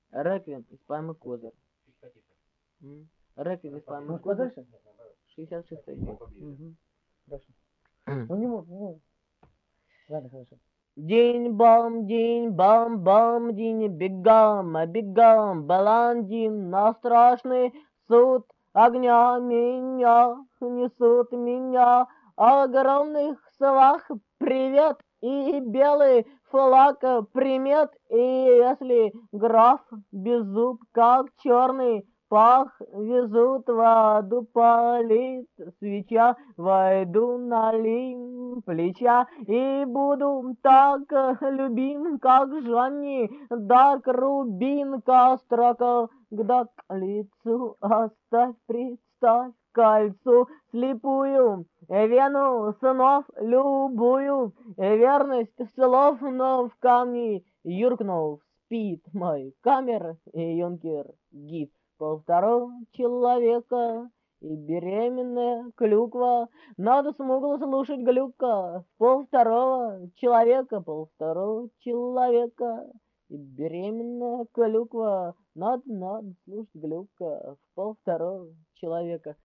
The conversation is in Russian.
Реквием из поэмы Козырь. Реквием из поэмы Ну, Козырь. дальше? 66-й год. Хорошо. Ну, не мог, ну. Ладно, хорошо. День, бам, день, бегам, баландин, на страшный суд огня меня несут меня, огромных свах привет и белый флаг примет, и если граф беззуб, как черный пах, везут в аду палит свеча, войду налим плеча и буду так любим, как Жанни Дарк, Рубинка, строка, когда к лицу оставь, представь кольцу слепую, вену снов любую, верность слов, но в камни юркнул, спит мой камер и юнкер гид. Полвторого человека и беременная клюква. Надо смугло слушать глюка. Полвторого человека и беременная клюква. Надо слушать глюка. Полвторого человека.